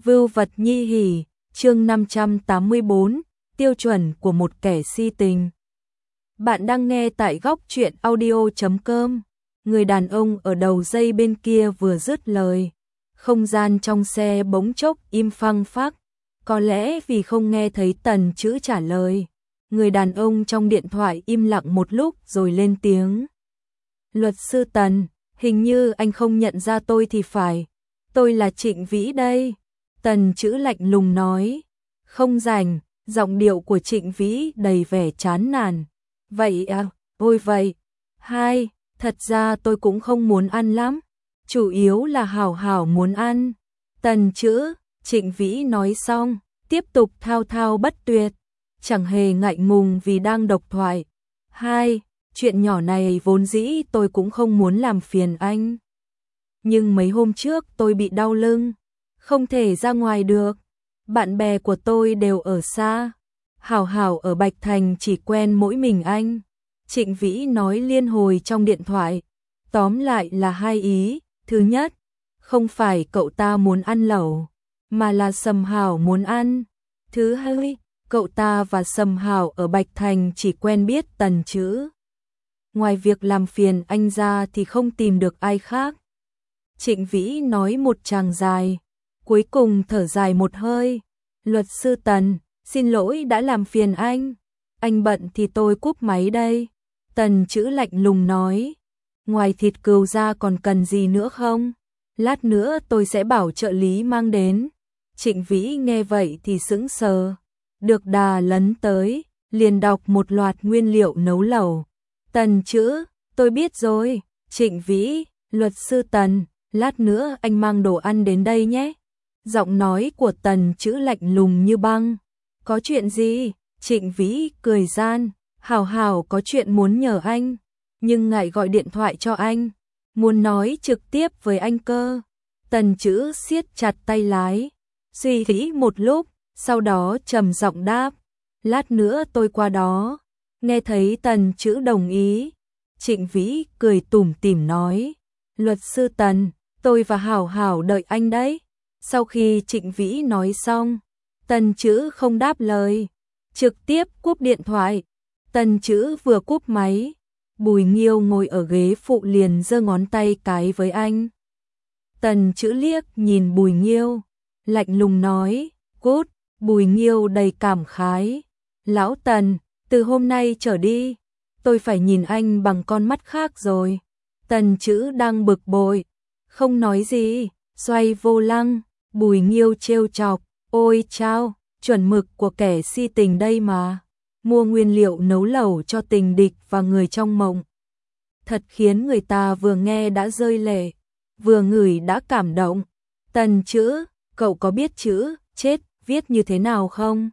Vưu vật nhi hỉ, chương 584, tiêu chuẩn của một kẻ si tình. Bạn đang nghe tại góc truyện audio.com. Người đàn ông ở đầu dây bên kia vừa dứt lời. Không gian trong xe bỗng chốc im phăng phắc. Có lẽ vì không nghe thấy Tần Chữ trả lời. Người đàn ông trong điện thoại im lặng một lúc rồi lên tiếng. Luật sư Tần, hình như anh không nhận ra tôi thì phải. Tôi là Trịnh Vĩ đây. Tần Chữ lạnh lùng nói. Không rảnh, giọng điệu của Trịnh Vĩ đầy vẻ chán nản. Vậy à, ôi vậy. Hai, thật ra tôi cũng không muốn ăn lắm. Chủ yếu là Hảo Hảo muốn ăn. Tần Chữ, Trịnh Vĩ nói xong, tiếp tục thao thao bất tuyệt. Chẳng hề ngại ngùng vì đang độc thoại. Hai, chuyện nhỏ này vốn dĩ tôi cũng không muốn làm phiền anh. Nhưng mấy hôm trước tôi bị đau lưng. Không thể ra ngoài được. Bạn bè của tôi đều ở xa. Hảo Hảo ở Bạch Thành chỉ quen mỗi mình anh. Trịnh Vĩ nói liên hồi trong điện thoại. Tóm lại là hai ý. Thứ nhất, không phải cậu ta muốn ăn lẩu, mà là Sầm Hảo muốn ăn. Thứ hai, cậu ta và Sầm Hảo ở Bạch Thành chỉ quen biết Tần Chữ. Ngoài việc làm phiền anh ra thì không tìm được ai khác. Trịnh Vĩ nói một tràng dài. Cuối cùng thở dài một hơi. Luật sư Tần, xin lỗi đã làm phiền anh. Anh bận thì tôi cúp máy đây. Tần Chữ lạnh lùng nói. Ngoài thịt cừu ra còn cần gì nữa không? Lát nữa tôi sẽ bảo trợ lý mang đến. Trịnh Vĩ nghe vậy thì sững sờ. Được đà lấn tới, liền đọc một loạt nguyên liệu nấu lẩu. Tần Chữ, tôi biết rồi. Trịnh Vĩ, luật sư Tần, lát nữa anh mang đồ ăn đến đây nhé. Giọng nói của Tần Chữ lạnh lùng như băng. Có chuyện gì? Trịnh Vĩ cười gian. Hảo Hảo có chuyện muốn nhờ anh, nhưng ngại gọi điện thoại cho anh. Muốn nói trực tiếp với anh cơ. Tần Chữ siết chặt tay lái. Suy nghĩ một lúc, sau đó trầm giọng đáp. Lát nữa tôi qua đó. Nghe thấy Tần Chữ đồng ý. Trịnh Vĩ cười tủm tỉm nói. Luật sư Tần, tôi và Hảo Hảo đợi anh đấy. Sau khi Trịnh Vĩ nói xong, Tần Chữ không đáp lời, trực tiếp cúp điện thoại. Tần Chữ vừa cúp máy, Bùi Nghiêu ngồi ở ghế phụ liền giơ ngón tay cái với anh. Tần Chữ liếc nhìn Bùi Nghiêu, lạnh lùng nói, cút. Bùi Nghiêu đầy cảm khái. Lão Tần, từ hôm nay trở đi, tôi phải nhìn anh bằng con mắt khác rồi. Tần Chữ đang bực bội, không nói gì, xoay vô lăng. Bùi Nghiêu trêu chọc, ôi chao, chuẩn mực của kẻ si tình đây mà. Mua nguyên liệu nấu lẩu cho tình địch và người trong mộng. Thật khiến người ta vừa nghe đã rơi lệ, vừa ngửi đã cảm động. Tần Chữ, cậu có biết chữ chết viết như thế nào không?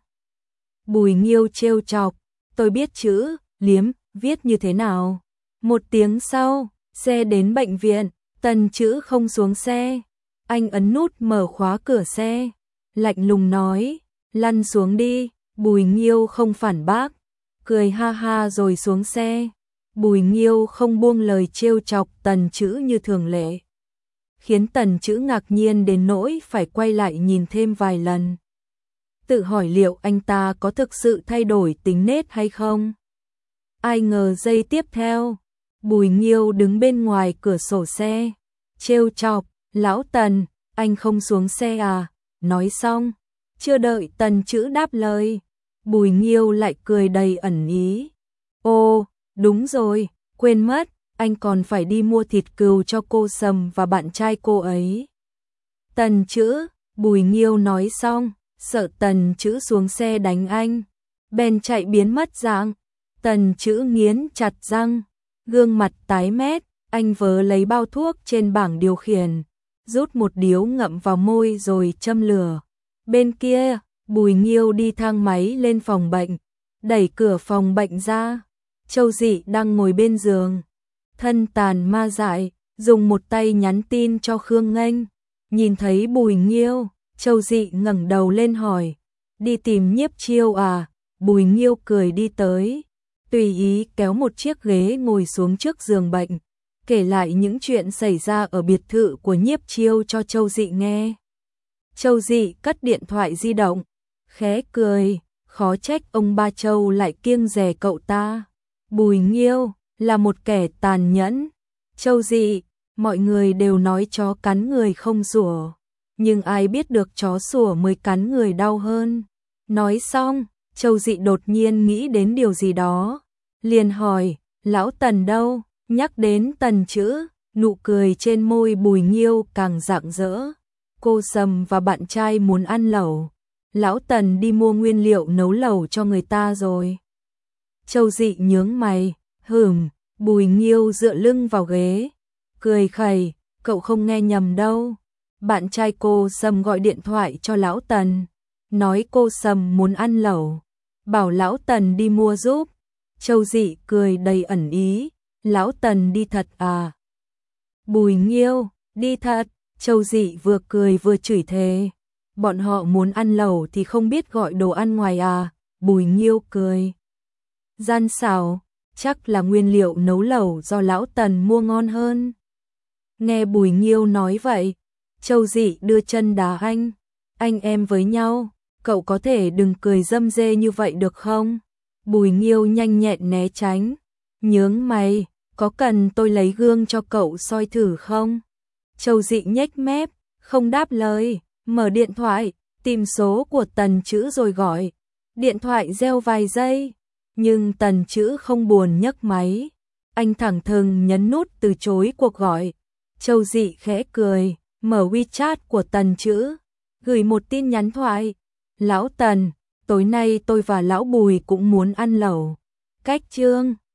Bùi Nghiêu trêu chọc, tôi biết chữ liếm viết như thế nào. Một tiếng sau, xe đến bệnh viện. Tần Chữ không xuống xe. Anh ấn nút mở khóa cửa xe, lạnh lùng nói, lăn xuống đi. Bùi Nghiêu không phản bác, cười ha ha rồi xuống xe. Bùi Nghiêu không buông lời trêu chọc Tần Chữ như thường lệ, khiến Tần Chữ ngạc nhiên đến nỗi phải quay lại nhìn thêm vài lần. Tự hỏi liệu anh ta có thực sự thay đổi tính nết hay không? Ai ngờ giây tiếp theo, Bùi Nghiêu đứng bên ngoài cửa sổ xe, trêu chọc, lão Tần, anh không xuống xe à? Nói xong, chưa đợi Tần Chữ đáp lời, Bùi Nghiêu lại cười đầy ẩn ý. Ô, đúng rồi, quên mất, anh còn phải đi mua thịt cừu cho cô Sầm và bạn trai cô ấy. Tần Chữ, Bùi Nghiêu nói xong, sợ Tần Chữ xuống xe đánh anh, bèn chạy biến mất dạng. Tần Chữ nghiến chặt răng, gương mặt tái mét, anh vớ lấy bao thuốc trên bảng điều khiển, rút một điếu ngậm vào môi rồi châm lửa. Bên kia, Bùi Nghiêu đi thang máy lên phòng bệnh, đẩy cửa phòng bệnh ra. Châu Dị đang ngồi bên giường, thân tàn ma dại, dùng một tay nhắn tin cho Khương Nghênh. Nhìn thấy Bùi Nghiêu, Châu Dị ngẩng đầu lên hỏi, đi tìm Nhiếp Chiêu à? Bùi Nghiêu cười đi tới, tùy ý kéo một chiếc ghế ngồi xuống trước giường bệnh, kể lại những chuyện xảy ra ở biệt thự của Nhiếp Chiêu cho Châu Dị nghe. Châu Dị cất điện thoại di động, khẽ cười, khó trách ông ba Châu lại kiêng dè cậu ta. Bùi Nghiêu là một kẻ tàn nhẫn. Châu Dị, mọi người đều nói chó cắn người không sủa, nhưng ai biết được chó sủa mới cắn người đau hơn. Nói xong, Châu Dị đột nhiên nghĩ đến điều gì đó, liền hỏi, lão Tần đâu? Nhắc đến Tần chữ, nụ cười trên môi Bùi Nghiêu càng rạng rỡ. Cô Sầm và bạn trai muốn ăn lẩu, lão Tần đi mua nguyên liệu nấu lẩu cho người ta rồi. Châu Dị nhướng mày, Bùi Nghiêu dựa lưng vào ghế, cười khẩy, cậu không nghe nhầm đâu. Bạn trai cô Sầm gọi điện thoại cho lão Tần, nói cô Sầm muốn ăn lẩu, bảo lão Tần đi mua giúp. Châu Dị cười đầy ẩn ý, lão Tần đi thật à? Bùi Nghiêu, đi thật. Châu Dị vừa cười vừa chửi thề, bọn họ muốn ăn lẩu thì không biết gọi đồ ăn ngoài à? Bùi Nghiêu cười gian xảo, chắc là nguyên liệu nấu lẩu do lão Tần mua ngon hơn. Nghe Bùi Nghiêu nói vậy, Châu Dị đưa chân đá anh em với nhau, cậu có thể đừng cười râm rê như vậy được không? Bùi Nghiêu nhanh nhẹn né tránh, nhướng mày, có cần tôi lấy gương cho cậu soi thử không? Châu Dị nhếch mép, không đáp lời, mở điện thoại, tìm số của Tần chữ rồi gọi. Điện thoại reo vài giây, nhưng Tần chữ không buồn nhấc máy. Anh thẳng thừng nhấn nút từ chối cuộc gọi. Châu Dị khẽ cười, mở WeChat của Tần chữ, gửi một tin nhắn thoại. Lão Tần, tối nay tôi và lão Bùi cũng muốn ăn lẩu. Cách chương